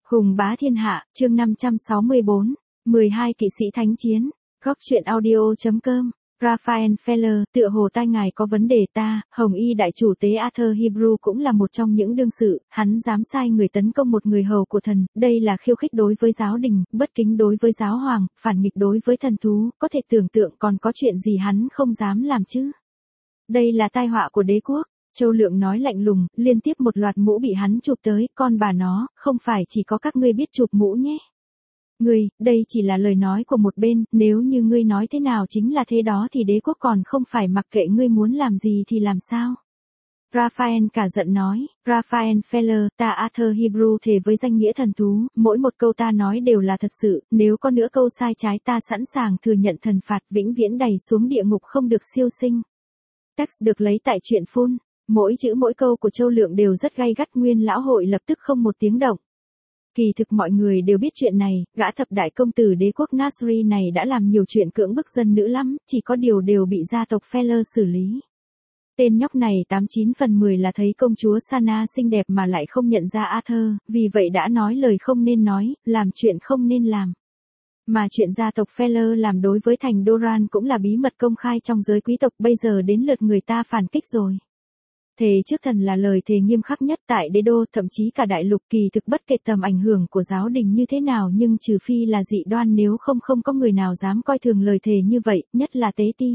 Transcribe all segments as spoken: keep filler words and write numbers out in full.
Hùng bá thiên hạ, chương năm trăm sáu mươi tư, mười hai kỵ sĩ thánh chiến, góc truyện audio.com, Raphael Feller, tựa hồ tai ngài có vấn đề ta, Hồng Y đại chủ tế Arthur Hebrew cũng là một trong những đương sự, hắn dám sai người tấn công một người hầu của thần, đây là khiêu khích đối với giáo đình, bất kính đối với giáo hoàng, phản nghịch đối với thần thú, có thể tưởng tượng còn có chuyện gì hắn không dám làm chứ. Đây là tai họa của đế quốc. Châu Lượng nói lạnh lùng, liên tiếp một loạt mũ bị hắn chụp tới, con bà nó, không phải chỉ có các ngươi biết chụp mũ nhé. Ngươi, đây chỉ là lời nói của một bên, nếu như ngươi nói thế nào chính là thế đó thì đế quốc còn không phải mặc kệ ngươi muốn làm gì thì làm sao. Raphael cả giận nói, Raphael Feller, ta Arthur Hebrew thề với danh nghĩa thần thú, mỗi một câu ta nói đều là thật sự, nếu có nữa câu sai trái ta sẵn sàng thừa nhận thần phạt vĩnh viễn đày xuống địa ngục không được siêu sinh. Text được lấy tại truyện phun. Mỗi chữ mỗi câu của Châu Lượng đều rất gay gắt, Nguyên lão hội lập tức không một tiếng động. Kỳ thực mọi người đều biết chuyện này, gã thập đại công tử đế quốc Nasri này đã làm nhiều chuyện cưỡng bức dân nữ lắm, chỉ có điều đều bị gia tộc Feller xử lý. Tên nhóc này tám chín phần mười là thấy công chúa Sana xinh đẹp mà lại không nhận ra Arthur, vì vậy đã nói lời không nên nói, làm chuyện không nên làm. Mà chuyện gia tộc Feller làm đối với thành Doran cũng là bí mật công khai trong giới quý tộc, bây giờ đến lượt người ta phản kích rồi. Thề trước thần là lời thề nghiêm khắc nhất tại đế đô, thậm chí cả đại lục, kỳ thực bất kể tầm ảnh hưởng của giáo đình như thế nào nhưng trừ phi là dị đoan, nếu không không có người nào dám coi thường lời thề như vậy, nhất là tế ti.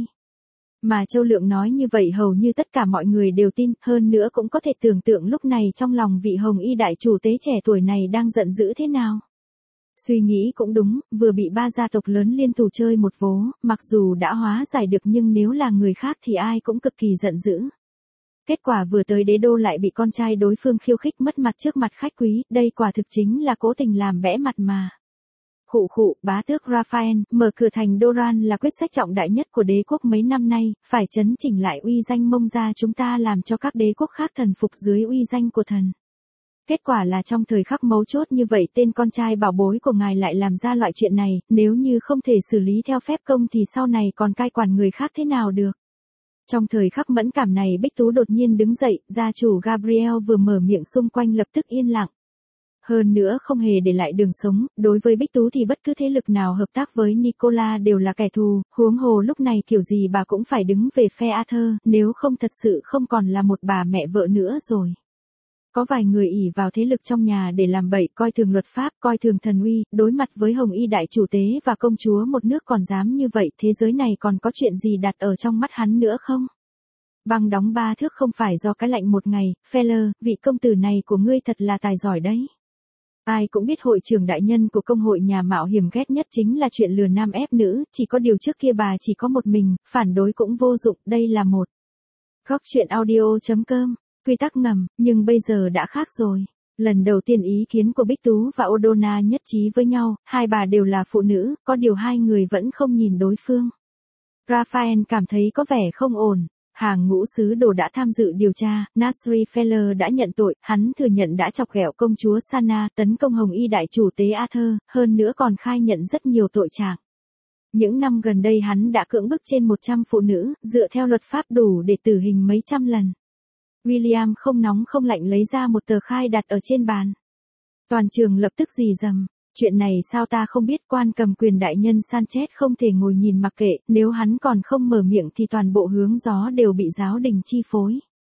Mà Châu Lượng nói như vậy hầu như tất cả mọi người đều tin, hơn nữa cũng có thể tưởng tượng lúc này trong lòng vị Hồng Y đại chủ tế trẻ tuổi này đang giận dữ thế nào. Suy nghĩ cũng đúng, vừa bị ba gia tộc lớn liên thủ chơi một vố, mặc dù đã hóa giải được nhưng nếu là người khác thì ai cũng cực kỳ giận dữ. Kết quả vừa tới đế đô lại bị con trai đối phương khiêu khích mất mặt trước mặt khách quý, đây quả thực chính là cố tình làm bẽ mặt mà. Khụ khụ, bá tước Raphael, mở cửa thành Doran là quyết sách trọng đại nhất của đế quốc mấy năm nay, phải chấn chỉnh lại uy danh Mông gia chúng ta làm cho các đế quốc khác thần phục dưới uy danh của thần. Kết quả là trong thời khắc mấu chốt như vậy tên con trai bảo bối của ngài lại làm ra loại chuyện này, nếu như không thể xử lý theo phép công thì sau này còn cai quản người khác thế nào được. Trong thời khắc mẫn cảm này Bích Tú đột nhiên đứng dậy, gia chủ Gabriel vừa mở miệng xung quanh lập tức yên lặng. Hơn nữa không hề để lại đường sống, đối với Bích Tú thì bất cứ thế lực nào hợp tác với Nicola đều là kẻ thù, huống hồ lúc này kiểu gì bà cũng phải đứng về phe Arthur, nếu không thật sự không còn là một bà mẹ vợ nữa rồi. Có vài người ỷ vào thế lực trong nhà để làm bậy, coi thường luật pháp, coi thường thần uy, đối mặt với Hồng Y đại chủ tế và công chúa một nước còn dám như vậy, thế giới này còn có chuyện gì đặt ở trong mắt hắn nữa không? Băng đóng ba thước không phải do cái lạnh một ngày, Feller, vị công tử này của ngươi thật là tài giỏi đấy. Ai cũng biết hội trưởng đại nhân của công hội nhà mạo hiểm ghét nhất chính là chuyện lừa nam ép nữ, chỉ có điều trước kia bà chỉ có một mình, phản đối cũng vô dụng, đây là một. Góc truyện audio.com. Quy tắc ngầm, nhưng bây giờ đã khác rồi. Lần đầu tiên ý kiến của Bích Tú và Odona nhất trí với nhau, hai bà đều là phụ nữ, có điều hai người vẫn không nhìn đối phương. Raphael cảm thấy có vẻ không ổn. Hàng ngũ sứ đồ đã tham dự điều tra, Nasri Feller đã nhận tội, hắn thừa nhận đã chọc ghẹo công chúa Sana, tấn công Hồng Y đại chủ tế Arthur, hơn nữa còn khai nhận rất nhiều tội trạng. Những năm gần đây hắn đã cưỡng bức trên một trăm phụ nữ, dựa theo luật pháp đủ để tử hình mấy trăm lần. William không nóng không lạnh lấy ra một tờ khai đặt ở trên bàn. Toàn trường lập tức rì rầm. Chuyện này sao ta không biết, quan cầm quyền đại nhân Sanchez không thể ngồi nhìn mặc kệ, nếu hắn còn không mở miệng thì toàn bộ hướng gió đều bị giáo đình chi phối.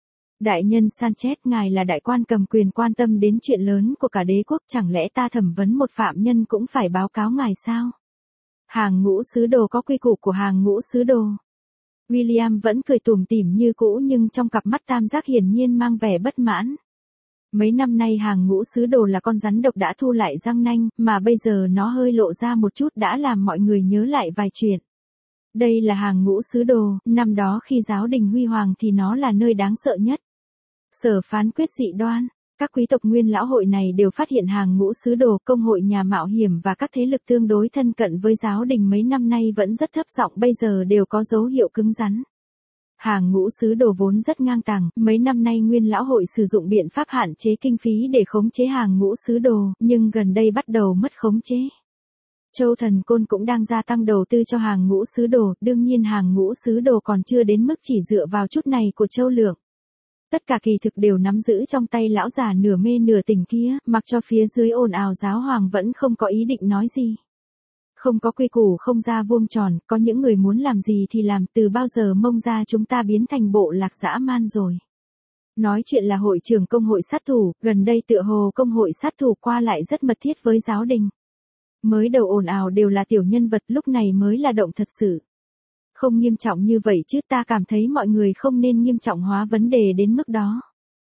Đại nhân Sanchez, ngài là đại quan cầm quyền quan tâm đến chuyện lớn của cả đế quốc, chẳng lẽ ta thẩm vấn một phạm nhân cũng phải báo cáo ngài sao? Hàng ngũ sứ đồ có quy củ của hàng ngũ sứ đồ. William vẫn cười tủm tỉm như cũ nhưng trong cặp mắt tam giác hiển nhiên mang vẻ bất mãn. Mấy năm nay hàng ngũ sứ đồ là con rắn độc đã thu lại răng nanh, mà bây giờ nó hơi lộ ra một chút đã làm mọi người nhớ lại vài chuyện. Đây là hàng ngũ sứ đồ, năm đó khi giáo đình huy hoàng thì nó là nơi đáng sợ nhất. Sở phán quyết dị đoan, các quý tộc nguyên lão hội này đều phát hiện hàng ngũ sứ đồ, công hội nhà mạo hiểm và các thế lực tương đối thân cận với giáo đình mấy năm nay vẫn rất thấp giọng, bây giờ đều có dấu hiệu cứng rắn. Hàng ngũ sứ đồ vốn rất ngang tàng, mấy năm nay nguyên lão hội sử dụng biện pháp hạn chế kinh phí để khống chế hàng ngũ sứ đồ, nhưng gần đây bắt đầu mất khống chế. Châu Thần Côn cũng đang gia tăng đầu tư cho hàng ngũ sứ đồ, đương nhiên hàng ngũ sứ đồ còn chưa đến mức chỉ dựa vào chút này của Châu Lượng. Tất cả kỳ thực đều nắm giữ trong tay lão già nửa mê nửa tỉnh kia, mặc cho phía dưới ồn ào giáo hoàng vẫn không có ý định nói gì. Không có quy củ không ra vuông tròn, có những người muốn làm gì thì làm, từ bao giờ Mông gia chúng ta biến thành bộ lạc dã man rồi. Nói chuyện là hội trưởng công hội sát thủ, gần đây tựa hồ công hội sát thủ qua lại rất mật thiết với giáo đình. Mới đầu ồn ào đều là tiểu nhân vật, lúc này mới là động thật sự. Không nghiêm trọng như vậy chứ, ta cảm thấy mọi người không nên nghiêm trọng hóa vấn đề đến mức đó.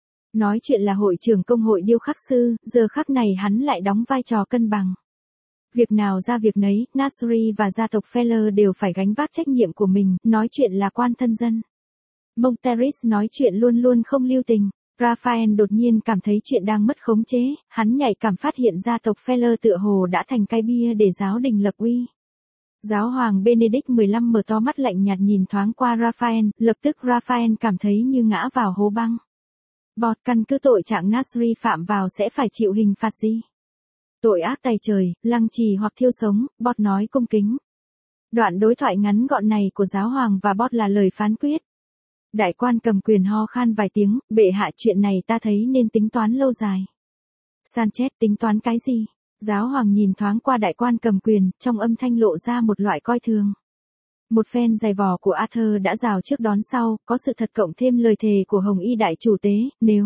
Nói chuyện là hội trưởng công hội điêu khắc sư, giờ khắc này hắn lại đóng vai trò cân bằng. Việc nào ra việc nấy, Nasri và gia tộc Feller đều phải gánh vác trách nhiệm của mình, nói chuyện là quan thân dân. Monteris nói chuyện luôn luôn không lưu tình. Raphael đột nhiên cảm thấy chuyện đang mất khống chế, hắn nhạy cảm phát hiện gia tộc Feller tựa hồ đã thành cái bia để giáo đình lập uy. Giáo hoàng Benedict mười lăm mở to mắt lạnh nhạt nhìn thoáng qua Raphael, lập tức Raphael cảm thấy như ngã vào hố băng. Bọt, căn cứ tội trạng Nasri phạm vào sẽ phải chịu hình phạt gì? Tội ác tày trời, lăng trì hoặc thiêu sống, Bọt nói cung kính. Đoạn đối thoại ngắn gọn này của giáo hoàng và Bọt là lời phán quyết. Đại quan cầm quyền ho khan vài tiếng, bệ hạ, chuyện này ta thấy nên tính toán lâu dài. Sanchez, tính toán cái gì? Giáo hoàng nhìn thoáng qua đại quan cầm quyền, trong âm thanh lộ ra một loại coi thường. Một phen giày vò của Arthur đã rào trước đón sau, có sự thật cộng thêm lời thề của Hồng Y đại chủ tế, nếu.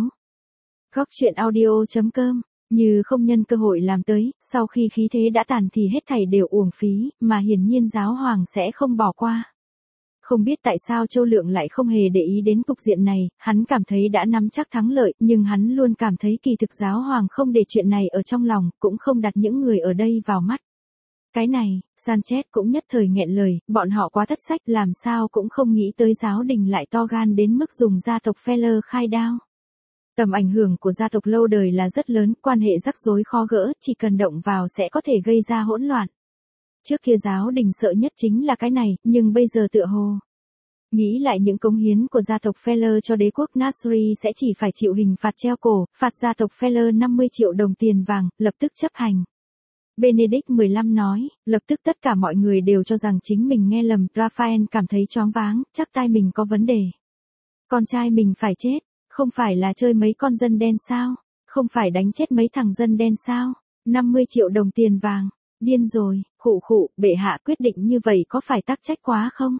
Góc chuyện audio chấm com, như không nhân cơ hội làm tới, sau khi khí thế đã tàn thì hết thảy đều uổng phí, mà hiển nhiên giáo hoàng sẽ không bỏ qua. Không biết tại sao Châu Lượng lại không hề để ý đến cục diện này, hắn cảm thấy đã nắm chắc thắng lợi, nhưng hắn luôn cảm thấy kỳ thực giáo hoàng không để chuyện này ở trong lòng, cũng không đặt những người ở đây vào mắt. Cái này, Sanchez cũng nhất thời nghẹn lời, bọn họ quá thất sách, làm sao cũng không nghĩ tới giáo đình lại to gan đến mức dùng gia tộc Feller khai đao. Tầm ảnh hưởng của gia tộc lâu đời là rất lớn, quan hệ rắc rối khó gỡ, chỉ cần động vào sẽ có thể gây ra hỗn loạn. Trước kia giáo đình sợ nhất chính là cái này, nhưng bây giờ tựa hồ. Nghĩ lại những cống hiến của gia tộc Feller cho đế quốc, Nasri sẽ chỉ phải chịu hình phạt treo cổ, phạt gia tộc Feller năm mươi triệu đồng tiền vàng, lập tức chấp hành. Benedict mười lăm nói, lập tức tất cả mọi người đều cho rằng chính mình nghe lầm, Raphael cảm thấy choáng váng, chắc tai mình có vấn đề. Con trai mình phải chết, không phải là chơi mấy con dân đen sao, không phải đánh chết mấy thằng dân đen sao, năm mươi triệu đồng tiền vàng, điên rồi, khụ khụ, bệ hạ quyết định như vậy có phải tắc trách quá không?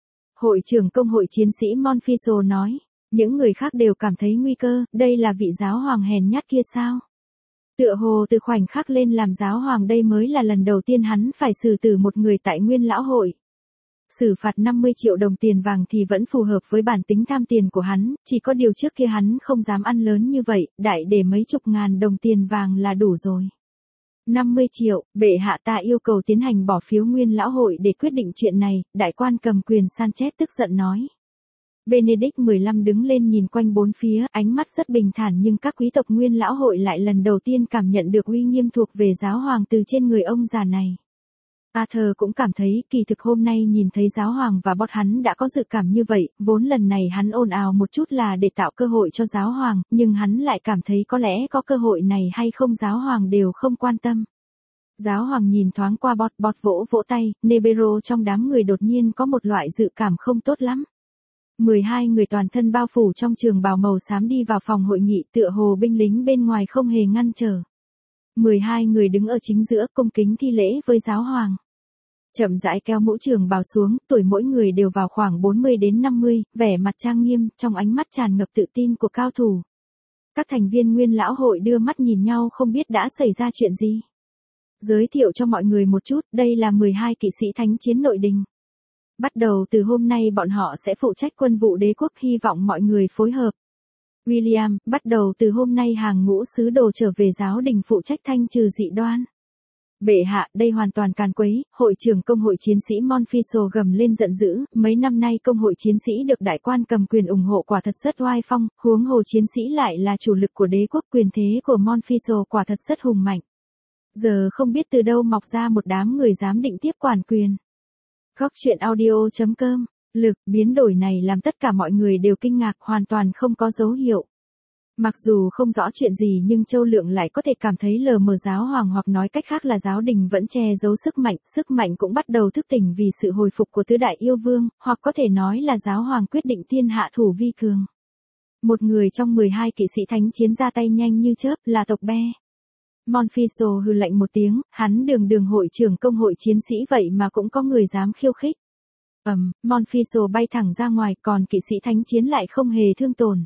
Hội trưởng công hội chiến sĩ Monfiso nói, những người khác đều cảm thấy nguy cơ, đây là vị giáo hoàng hèn nhát kia sao? Tựa hồ từ khoảnh khắc lên làm giáo hoàng đây mới là lần đầu tiên hắn phải xử tử một người tại Nguyên Lão Hội. Xử phạt năm mươi triệu đồng tiền vàng thì vẫn phù hợp với bản tính tham tiền của hắn, chỉ có điều trước kia hắn không dám ăn lớn như vậy, đại để mấy chục ngàn đồng tiền vàng là đủ rồi. năm mươi triệu, bệ hạ ta yêu cầu tiến hành bỏ phiếu Nguyên Lão Hội để quyết định chuyện này, đại quan cầm quyền Sanchez tức giận nói. Benedict mười lăm đứng lên nhìn quanh bốn phía, ánh mắt rất bình thản, nhưng các quý tộc Nguyên Lão Hội lại lần đầu tiên cảm nhận được uy nghiêm thuộc về giáo hoàng từ trên người ông già này. Arthur cũng cảm thấy kỳ thực hôm nay nhìn thấy giáo hoàng và Bọt hắn đã có dự cảm như vậy, vốn lần này hắn ồn ào một chút là để tạo cơ hội cho giáo hoàng, nhưng hắn lại cảm thấy có lẽ có cơ hội này hay không giáo hoàng đều không quan tâm. Giáo hoàng nhìn thoáng qua Bọt, Bọt vỗ vỗ tay, Nebero trong đám người đột nhiên có một loại dự cảm không tốt lắm. mười hai người toàn thân bao phủ trong trường bào màu xám đi vào phòng hội nghị, tựa hồ binh lính bên ngoài không hề ngăn trở. mười hai người đứng ở chính giữa, cung kính thi lễ với giáo hoàng. Chậm rãi kéo mũ trường bào xuống, tuổi mỗi người đều vào khoảng bốn mươi đến năm mươi, vẻ mặt trang nghiêm, trong ánh mắt tràn ngập tự tin của cao thủ. Các thành viên Nguyên Lão Hội đưa mắt nhìn nhau không biết đã xảy ra chuyện gì. Giới thiệu cho mọi người một chút, đây là mười hai kỵ sĩ thánh chiến nội đình. Bắt đầu từ hôm nay bọn họ sẽ phụ trách quân vụ đế quốc, hy vọng mọi người phối hợp. William, bắt đầu từ hôm nay hàng ngũ sứ đồ trở về giáo đình phụ trách thanh trừ dị đoan. Bệ hạ, đây hoàn toàn càn quấy, hội trưởng công hội chiến sĩ Monfiso gầm lên giận dữ, mấy năm nay công hội chiến sĩ được đại quan cầm quyền ủng hộ quả thật rất oai phong, huống hồ chiến sĩ lại là chủ lực của đế quốc, quyền thế của Monfiso quả thật rất hùng mạnh. Giờ không biết từ đâu mọc ra một đám người dám định tiếp quản quyền. Góc chuyện audio chấm com, lực, biến đổi này làm tất cả mọi người đều kinh ngạc, hoàn toàn không có dấu hiệu. Mặc dù không rõ chuyện gì nhưng Châu Lượng lại có thể cảm thấy lờ mờ giáo hoàng, hoặc nói cách khác là giáo đình vẫn che giấu sức mạnh, sức mạnh cũng bắt đầu thức tỉnh vì sự hồi phục của tứ đại yêu vương, hoặc có thể nói là giáo hoàng quyết định thiên hạ thủ vi cường. Một người trong mười hai kỵ sĩ thánh chiến ra tay nhanh như chớp là tộc Be. Monfiso hừ lạnh một tiếng, hắn đường đường hội trưởng công hội chiến sĩ vậy mà cũng có người dám khiêu khích. Ầm, um, Monfiso bay thẳng ra ngoài, còn kỵ sĩ thánh chiến lại không hề thương tổn.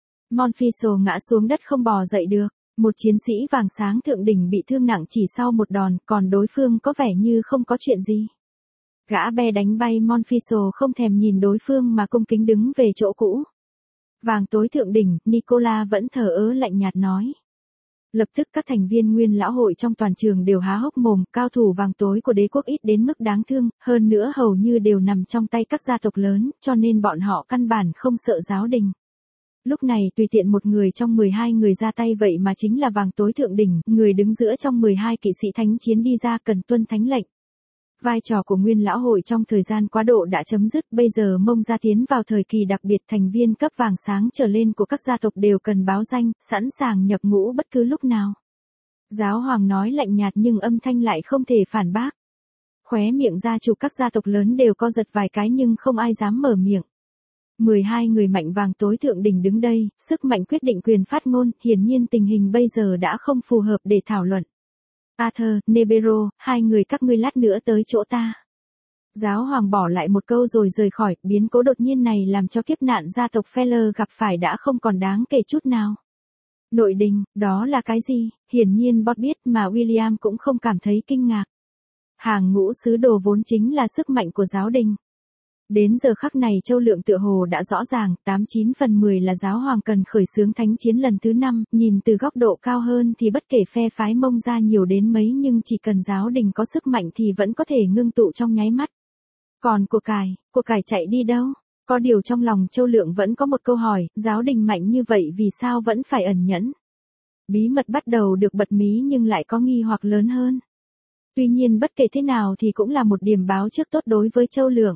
Monfiso ngã xuống đất không bò dậy được. Một chiến sĩ vàng sáng thượng đỉnh bị thương nặng chỉ sau một đòn, còn đối phương có vẻ như không có chuyện gì. Gã Be đánh bay Monfiso không thèm nhìn đối phương mà cung kính đứng về chỗ cũ. Vàng tối thượng đỉnh, Nicola vẫn thờ ớ lạnh nhạt nói. Lập tức các thành viên nguyên lão hội trong toàn trường đều há hốc mồm, cao thủ vàng tối của đế quốc ít đến mức đáng thương, hơn nữa hầu như đều nằm trong tay các gia tộc lớn, cho nên bọn họ căn bản không sợ giáo đình. Lúc này tùy tiện một người trong mười hai người ra tay vậy mà chính là vàng tối thượng đỉnh, người đứng giữa trong mười hai kỵ sĩ thánh chiến đi ra cần tuân thánh lệnh. Vai trò của nguyên lão hội trong thời gian quá độ đã chấm dứt, bây giờ Mông gia tiến vào thời kỳ đặc biệt, thành viên cấp vàng sáng trở lên của các gia tộc đều cần báo danh, sẵn sàng nhập ngũ bất cứ lúc nào. Giáo hoàng nói lạnh nhạt nhưng âm thanh lại không thể phản bác. Khóe miệng gia chủ các gia tộc lớn đều co giật vài cái nhưng không ai dám mở miệng. mười hai người mạnh vàng tối thượng đỉnh đứng đây, sức mạnh quyết định quyền phát ngôn, hiển nhiên tình hình bây giờ đã không phù hợp để thảo luận. Arthur, Nebero, hai người các ngươi lát nữa tới chỗ ta. Giáo hoàng bỏ lại một câu rồi rời khỏi, biến cố đột nhiên này làm cho kiếp nạn gia tộc Feller gặp phải đã không còn đáng kể chút nào. Nội đình, đó là cái gì? Hiển nhiên Bob biết mà William cũng không cảm thấy kinh ngạc. Hàng ngũ sứ đồ vốn chính là sức mạnh của giáo đình. Đến giờ khắc này Châu Lượng tựa hồ đã rõ ràng, tám chín phần mười là giáo hoàng cần khởi xướng thánh chiến lần thứ năm, nhìn từ góc độ cao hơn thì bất kể phe phái Mông ra nhiều đến mấy nhưng chỉ cần giáo đình có sức mạnh thì vẫn có thể ngưng tụ trong nháy mắt. Còn của cải, của cải chạy đi đâu? Có điều trong lòng Châu Lượng vẫn có một câu hỏi, giáo đình mạnh như vậy vì sao vẫn phải ẩn nhẫn? Bí mật bắt đầu được bật mí nhưng lại có nghi hoặc lớn hơn. Tuy nhiên bất kể thế nào thì cũng là một điểm báo trước tốt đối với Châu Lượng.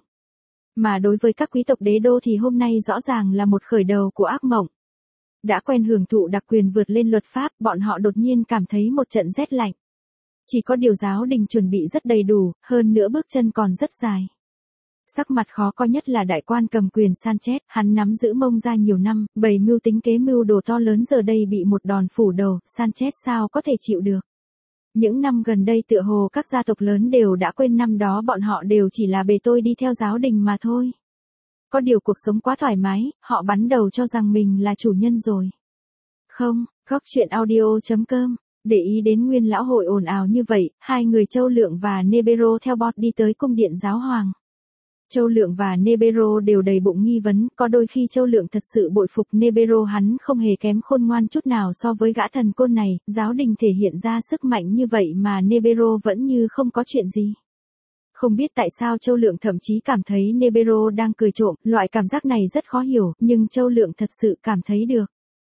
Mà đối với các quý tộc đế đô thì hôm nay rõ ràng là một khởi đầu của ác mộng. Đã quen hưởng thụ đặc quyền vượt lên luật pháp, bọn họ đột nhiên cảm thấy một trận rét lạnh. Chỉ có điều giáo đình chuẩn bị rất đầy đủ, hơn nữa bước chân còn rất dài. Sắc mặt khó coi nhất là đại quan cầm quyền Sanchez, hắn nắm giữ Mông ra nhiều năm, bày mưu tính kế mưu đồ to lớn giờ đây bị một đòn phủ đầu, Sanchez sao có thể chịu được. Những năm gần đây tựa hồ các gia tộc lớn đều đã quên năm đó bọn họ đều chỉ là bề tôi đi theo giáo đình mà thôi. Có điều cuộc sống quá thoải mái, họ bắn đầu cho rằng mình là chủ nhân rồi. Không, góc truyện audio chấm com, để ý đến nguyên lão hội ồn ào như vậy, hai người Châu Lượng và Nebero theo bọt đi tới cung điện giáo hoàng. Châu Lượng và Nebero đều đầy bụng nghi vấn, có đôi khi Châu Lượng thật sự bội phục Nebero, hắn không hề kém khôn ngoan chút nào so với gã thần côn này, giáo đình thể hiện ra sức mạnh như vậy mà Nebero vẫn như không có chuyện gì. Không biết tại sao Châu Lượng thậm chí cảm thấy Nebero đang cười trộm, loại cảm giác này rất khó hiểu, nhưng Châu Lượng thật sự cảm thấy được.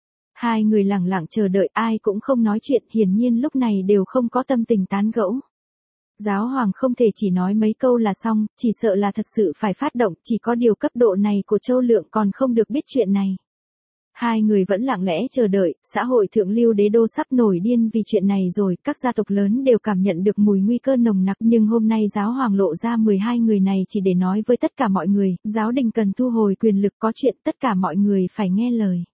Hai người lặng lặng chờ đợi, ai cũng không nói chuyện, hiển nhiên lúc này đều không có tâm tình tán gẫu. Giáo hoàng không thể chỉ nói mấy câu là xong, chỉ sợ là thật sự phải phát động, chỉ có điều cấp độ này của Châu Lượng còn không được biết chuyện này. Hai người vẫn lặng lẽ chờ đợi, xã hội thượng lưu đế đô sắp nổi điên vì chuyện này rồi, các gia tộc lớn đều cảm nhận được mùi nguy cơ nồng nặc, nhưng hôm nay giáo hoàng lộ ra mười hai người này chỉ để nói với tất cả mọi người, giáo đình cần thu hồi quyền lực, có chuyện tất cả mọi người phải nghe lời.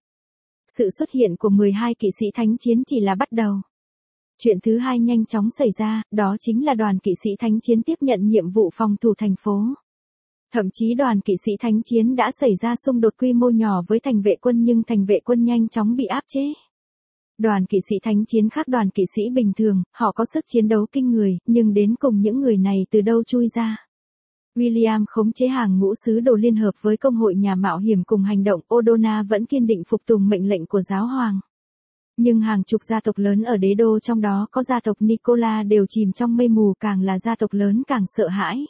Sự xuất hiện của mười hai kỵ sĩ thánh chiến chỉ là bắt đầu. Chuyện thứ hai nhanh chóng xảy ra, đó chính là đoàn kỵ sĩ thánh chiến tiếp nhận nhiệm vụ phòng thủ thành phố. Thậm chí đoàn kỵ sĩ thánh chiến đã xảy ra xung đột quy mô nhỏ với thành vệ quân nhưng thành vệ quân nhanh chóng bị áp chế. Đoàn kỵ sĩ thánh chiến khác đoàn kỵ sĩ bình thường, họ có sức chiến đấu kinh người, nhưng đến cùng những người này từ đâu chui ra. William khống chế hàng ngũ sứ đồ liên hợp với công hội nhà mạo hiểm cùng hành động, Odona vẫn kiên định phục tùng mệnh lệnh của giáo hoàng. Nhưng hàng chục gia tộc lớn ở đế đô trong đó có gia tộc Nicola đều chìm trong mây mù, càng là gia tộc lớn càng sợ hãi.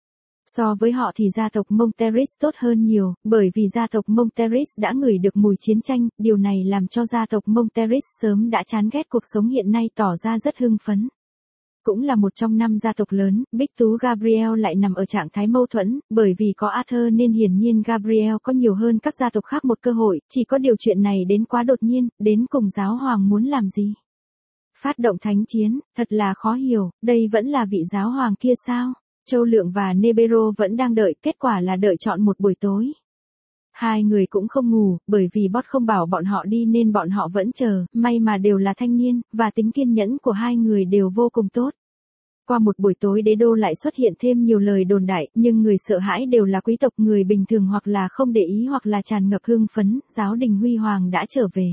So với họ thì gia tộc Monteris tốt hơn nhiều, bởi vì gia tộc Monteris đã ngửi được mùi chiến tranh, điều này làm cho gia tộc Monteris sớm đã chán ghét cuộc sống hiện nay tỏ ra rất hưng phấn. Cũng là một trong năm gia tộc lớn, Bích Tú Gabriel lại nằm ở trạng thái mâu thuẫn, bởi vì có Arthur nên hiển nhiên Gabriel có nhiều hơn các gia tộc khác một cơ hội, chỉ có điều chuyện này đến quá đột nhiên, đến cùng giáo hoàng muốn làm gì? Phát động thánh chiến, thật là khó hiểu, đây vẫn là vị giáo hoàng kia sao? Châu Lượng và Nebero vẫn đang đợi, kết quả là đợi chọn một buổi tối. Hai người cũng không ngủ, bởi vì Boss không bảo bọn họ đi nên bọn họ vẫn chờ, may mà đều là thanh niên, và tính kiên nhẫn của hai người đều vô cùng tốt. Qua một buổi tối đế đô lại xuất hiện thêm nhiều lời đồn đại, nhưng người sợ hãi đều là quý tộc, người bình thường hoặc là không để ý hoặc là tràn ngập hưng phấn, giáo đình huy hoàng đã trở về.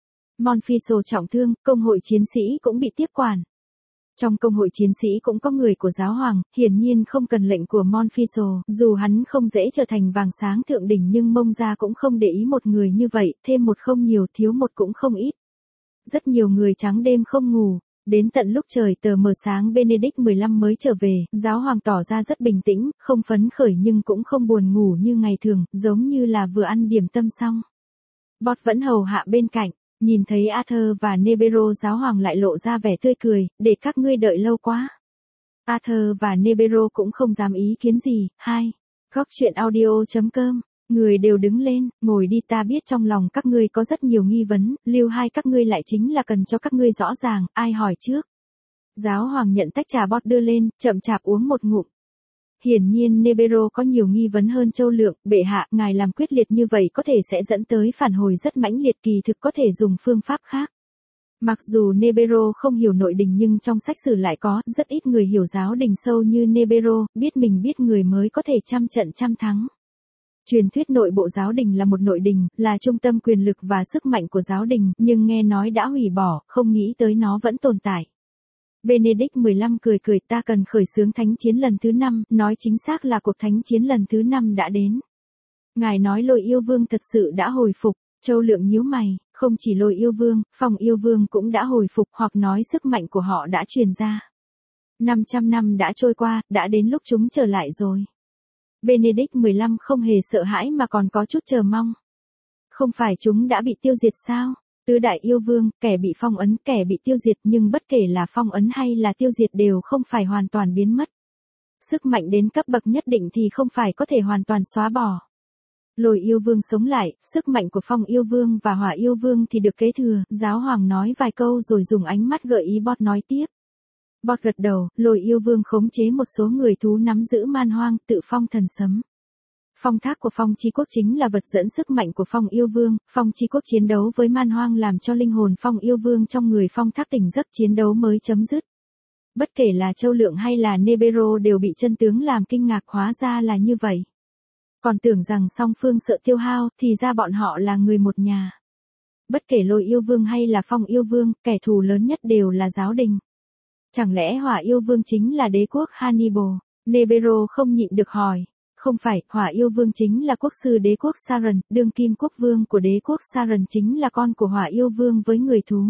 Monfiso trọng thương, công hội chiến sĩ cũng bị tiếp quản. Trong công hội chiến sĩ cũng có người của giáo hoàng, hiển nhiên không cần lệnh của Monfiso, dù hắn không dễ trở thành vàng sáng thượng đỉnh nhưng Mông gia cũng không để ý một người như vậy, thêm một không nhiều thiếu một cũng không ít. Rất nhiều người trắng đêm không ngủ. Đến tận lúc trời tờ mờ sáng Benedict mười lăm mới trở về, giáo hoàng tỏ ra rất bình tĩnh, không phấn khởi nhưng cũng không buồn ngủ như ngày thường, giống như là vừa ăn điểm tâm xong. Boss vẫn hầu hạ bên cạnh, nhìn thấy Arthur và Nebero giáo hoàng lại lộ ra vẻ tươi cười, để các ngươi đợi lâu quá. Arthur và Nebero cũng không dám ý kiến gì, hai. Góc truyện audio chấm com. Người đều đứng lên, ngồi đi, ta biết trong lòng các ngươi có rất nhiều nghi vấn, lưu hai các ngươi lại chính là cần cho các ngươi rõ ràng, ai hỏi trước. Giáo hoàng nhận tách trà Boss đưa lên, chậm chạp uống một ngụm. Hiển nhiên Nebero có nhiều nghi vấn hơn Châu Lượng, bệ hạ, ngài làm quyết liệt như vậy có thể sẽ dẫn tới phản hồi rất mãnh liệt, kỳ thực có thể dùng phương pháp khác. Mặc dù Nebero không hiểu nội đình nhưng trong sách sử lại có rất ít người hiểu giáo đình sâu như Nebero, biết mình biết người mới có thể trăm trận trăm thắng. Truyền thuyết nội bộ giáo đình là một nội đình, là trung tâm quyền lực và sức mạnh của giáo đình, nhưng nghe nói đã hủy bỏ, không nghĩ tới nó vẫn tồn tại. Benedict mười lăm cười cười, ta cần khởi xướng thánh chiến lần thứ năm, nói chính xác là cuộc thánh chiến lần thứ năm đã đến. Ngài nói Lôi Yêu Vương thật sự đã hồi phục, Châu Lượng nhíu mày, không chỉ Lôi Yêu Vương, Phong Yêu Vương cũng đã hồi phục, hoặc nói sức mạnh của họ đã truyền ra. năm trăm năm đã trôi qua, đã đến lúc chúng trở lại rồi. Benedict mười lăm không hề sợ hãi mà còn có chút chờ mong. Không phải chúng đã bị tiêu diệt sao? Tứ đại yêu vương, kẻ bị phong ấn, kẻ bị tiêu diệt, nhưng bất kể là phong ấn hay là tiêu diệt đều không phải hoàn toàn biến mất. Sức mạnh đến cấp bậc nhất định thì không phải có thể hoàn toàn xóa bỏ. Lôi yêu vương sống lại, sức mạnh của Phong yêu vương và Hỏa yêu vương thì được kế thừa, giáo hoàng nói vài câu rồi dùng ánh mắt gợi ý Boss nói tiếp. Boss gật đầu, Lôi yêu vương khống chế một số người thú nắm giữ man hoang, tự phong thần sấm. Phong thác của Phong Chi Quốc chính là vật dẫn sức mạnh của Phong yêu vương, Phong Chi Quốc chiến đấu với man hoang làm cho linh hồn Phong yêu vương trong người Phong thác tỉnh giấc, chiến đấu mới chấm dứt. Bất kể là Châu Lượng hay là Nebero đều bị chân tướng làm kinh ngạc, hóa ra là như vậy. Còn tưởng rằng song phương sợ tiêu hao, thì ra bọn họ là người một nhà. Bất kể Lôi yêu vương hay là Phong yêu vương, kẻ thù lớn nhất đều là giáo đình. Chẳng lẽ Hỏa yêu vương chính là đế quốc Hannibal? Nebero không nhịn được hỏi. Không phải, Hỏa yêu vương chính là quốc sư đế quốc Sauron, đương kim quốc vương của đế quốc Sauron chính là con của Hỏa yêu vương với người thú.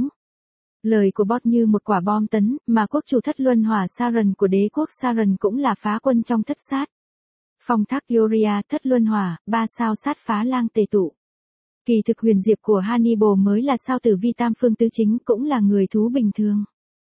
Lời của Boss như một quả bom tấn, mà quốc chủ thất luân hỏa Sauron của đế quốc Sauron cũng là phá quân trong thất sát. Phong thác Yoria, thất luân hỏa, ba sao sát phá lang tề tụ. Kỳ thực huyền diệp của Hannibal mới là sao tử vi tam phương tứ chính, cũng là người thú bình thường.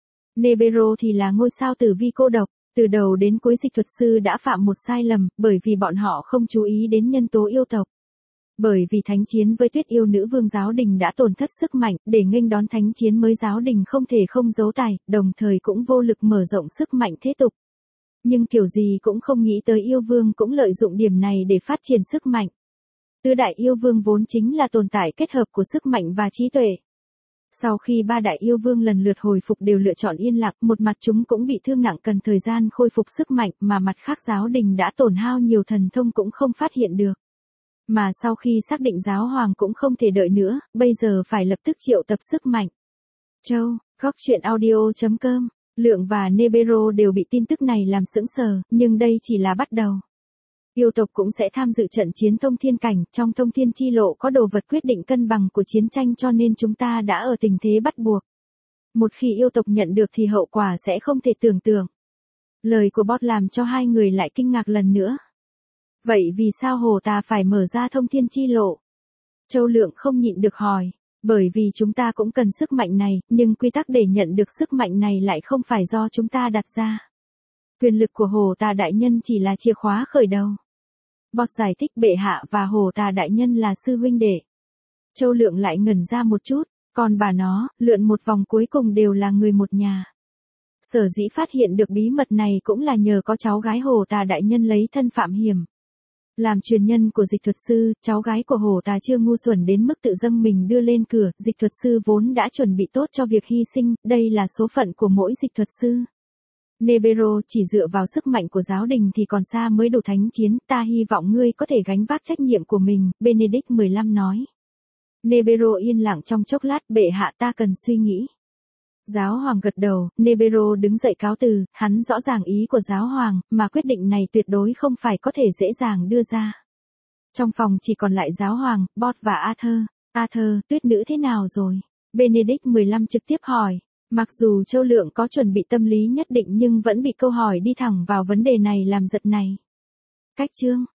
Nebero thì là ngôi sao tử vi cô độc. Từ đầu đến cuối dịch thuật sư đã phạm một sai lầm, bởi vì bọn họ không chú ý đến nhân tố yêu tộc. Bởi vì thánh chiến với tuyết yêu nữ vương giáo đình đã tổn thất sức mạnh, để nghênh đón thánh chiến mới giáo đình không thể không giấu tài, đồng thời cũng vô lực mở rộng sức mạnh thế tục. Nhưng kiểu gì cũng không nghĩ tới yêu vương cũng lợi dụng điểm này để phát triển sức mạnh. Tứ đại yêu vương vốn chính là tồn tại kết hợp của sức mạnh và trí tuệ. Sau khi ba đại yêu vương lần lượt hồi phục đều lựa chọn yên lặng, một mặt chúng cũng bị thương nặng cần thời gian khôi phục sức mạnh, mà mặt khác giáo đình đã tổn hao nhiều thần thông cũng không phát hiện được. Mà sau khi xác định giáo hoàng cũng không thể đợi nữa, bây giờ phải lập tức triệu tập sức mạnh. Châu, góc truyện audio chấm com, Lượng và Nebero đều bị tin tức này làm sững sờ, nhưng đây chỉ là bắt đầu. Yêu tộc cũng sẽ tham dự trận chiến thông thiên cảnh, trong thông thiên chi lộ có đồ vật quyết định cân bằng của chiến tranh, cho nên chúng ta đã ở tình thế bắt buộc. Một khi yêu tộc nhận được thì hậu quả sẽ không thể tưởng tượng. Lời của Boss làm cho hai người lại kinh ngạc lần nữa. Vậy vì sao Hồ ta phải mở ra thông thiên chi lộ? Châu Lượng không nhịn được hỏi. Bởi vì chúng ta cũng cần sức mạnh này, nhưng quy tắc để nhận được sức mạnh này lại không phải do chúng ta đặt ra. Quyền lực của Hồ Tà Đại Nhân chỉ là chìa khóa khởi đầu. Boss giải thích bệ hạ và Hồ Tà Đại Nhân là sư huynh đệ. Châu Lượng lại ngẩn ra một chút, còn bà nó, lượn một vòng cuối cùng đều là người một nhà. Sở dĩ phát hiện được bí mật này cũng là nhờ có cháu gái Hồ Tà Đại Nhân lấy thân phạm hiểm. Làm truyền nhân của dịch thuật sư, cháu gái của hổ tà chưa ngu xuẩn đến mức tự dâng mình đưa lên cửa, dịch thuật sư vốn đã chuẩn bị tốt cho việc hy sinh, đây là số phận của mỗi dịch thuật sư. Nebero, chỉ dựa vào sức mạnh của giáo đình thì còn xa mới đủ thánh chiến, ta hy vọng ngươi có thể gánh vác trách nhiệm của mình, Benedict mười lăm nói. Nebero yên lặng trong chốc lát, bệ hạ ta cần suy nghĩ. Giáo hoàng gật đầu, Nebero đứng dậy cáo từ, hắn rõ ràng ý của giáo hoàng, mà quyết định này tuyệt đối không phải có thể dễ dàng đưa ra. Trong phòng chỉ còn lại giáo hoàng, Bot và Arthur. Arthur, tuyết nữ thế nào rồi? Benedict mười lăm trực tiếp hỏi. Mặc dù Châu Lượng có chuẩn bị tâm lý nhất định nhưng vẫn bị câu hỏi đi thẳng vào vấn đề này làm giật này. Cách chương